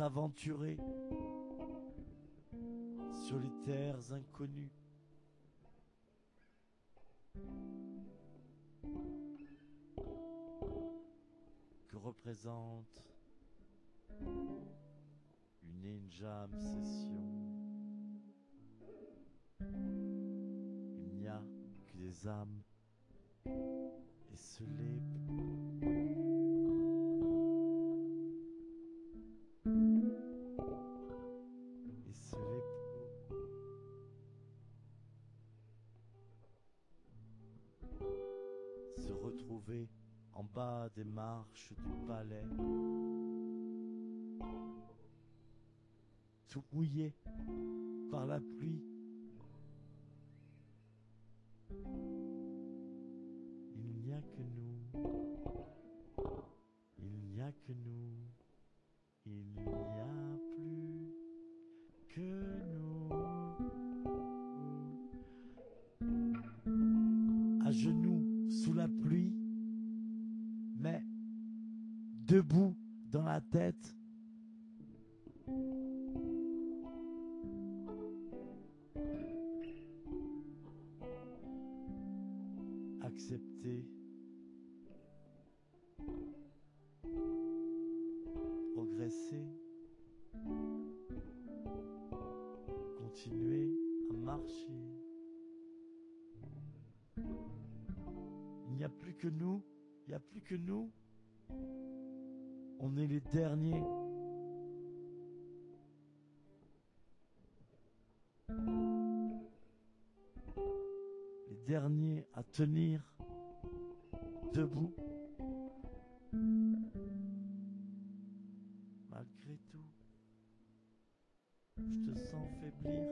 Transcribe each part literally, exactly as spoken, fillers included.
s'aventurer sur les terres inconnues. Que représente une Enjam session. Il n'y a que des âmes esselées. Esselées. Se retrouver en bas des marches du palais, tout mouillé par la pluie. Il n'y a que nous, il n'y a que nous, il n'y a plus que nous. À genoux sous la pluie, mais debout dans la tête. Accepter, progresser, continuer à marcher. Il n'y a plus que nous, il n'y a plus que nous. On est les derniers. Les derniers à tenir debout. Malgré tout, je te sens faiblir.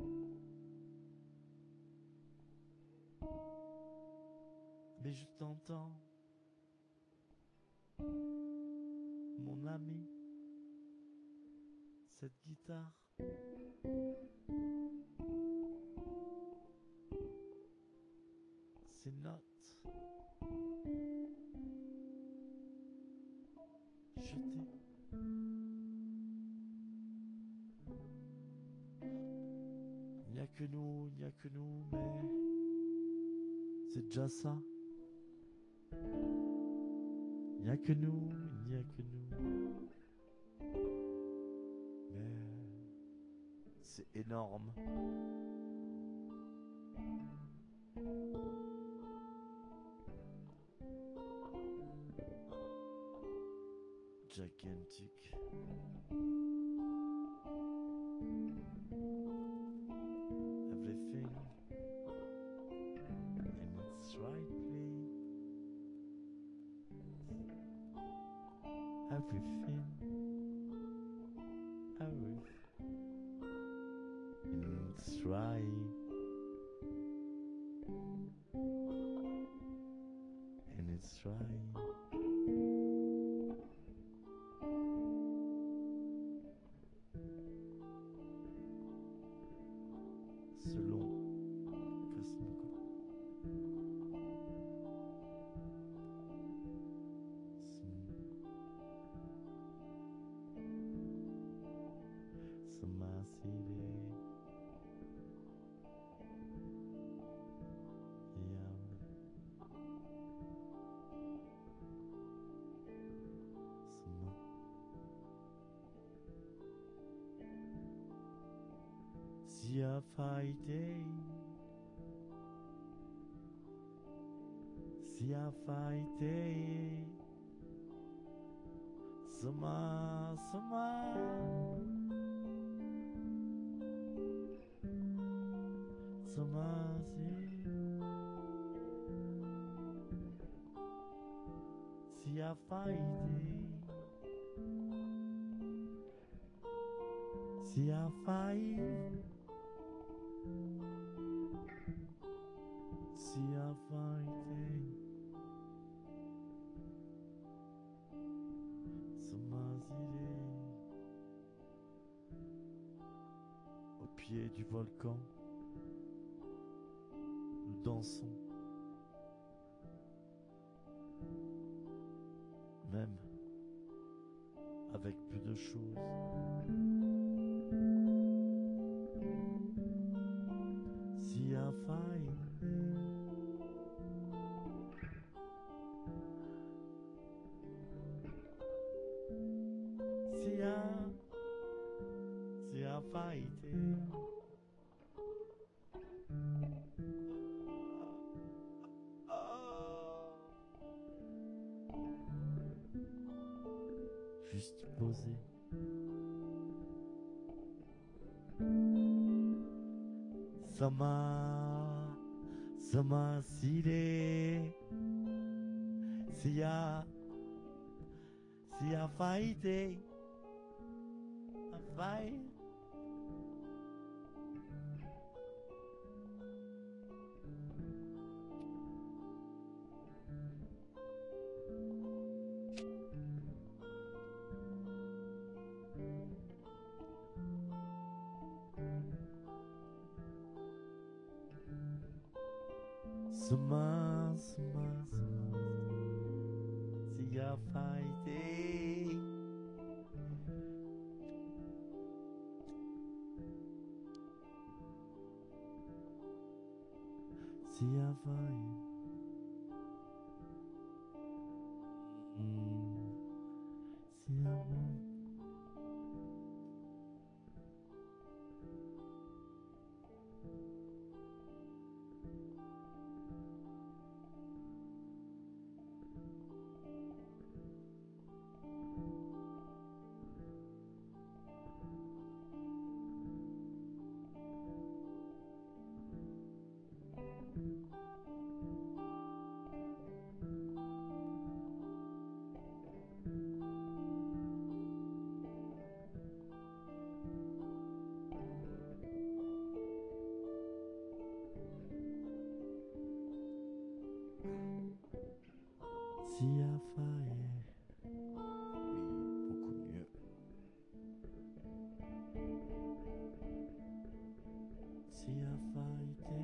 Mais je t'entends, mon ami, cette guitare. Ces notes jetées. Il n'y a que nous, il n'y a que nous, mais c'est déjà ça. Il n'y a que nous, il n'y a que nous, mais c'est énorme. Gigantic. Everything in its right place. Everything, everything in its right. In its right. Selon Cosmico. Samasile. Yeah. Sama. Sia fighting. Sia fighting. Sama, sama. Sama, sia fighting. Sia fighting. Sia fighting. Samazile. Au pied du volcan, nous dansons. Même avec avec peu de choses. Si a faille, si a, si a faille, juste poser. Sama, sama sile, si a, si a faille, a faille. Sama, sama, sama, si a faille, si a faille, mm, si a faille. Si a faille, oui, beaucoup mieux. Si a faille,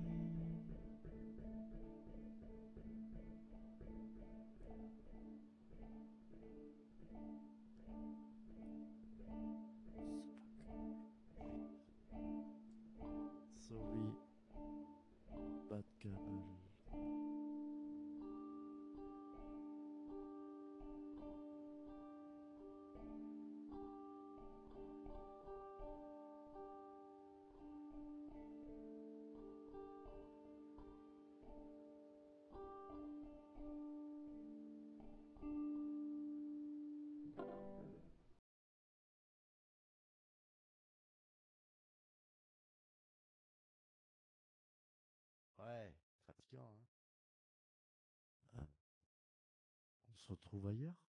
sorry, bad câble. Ouais, fatigant, hein. Ah, on se retrouve ailleurs?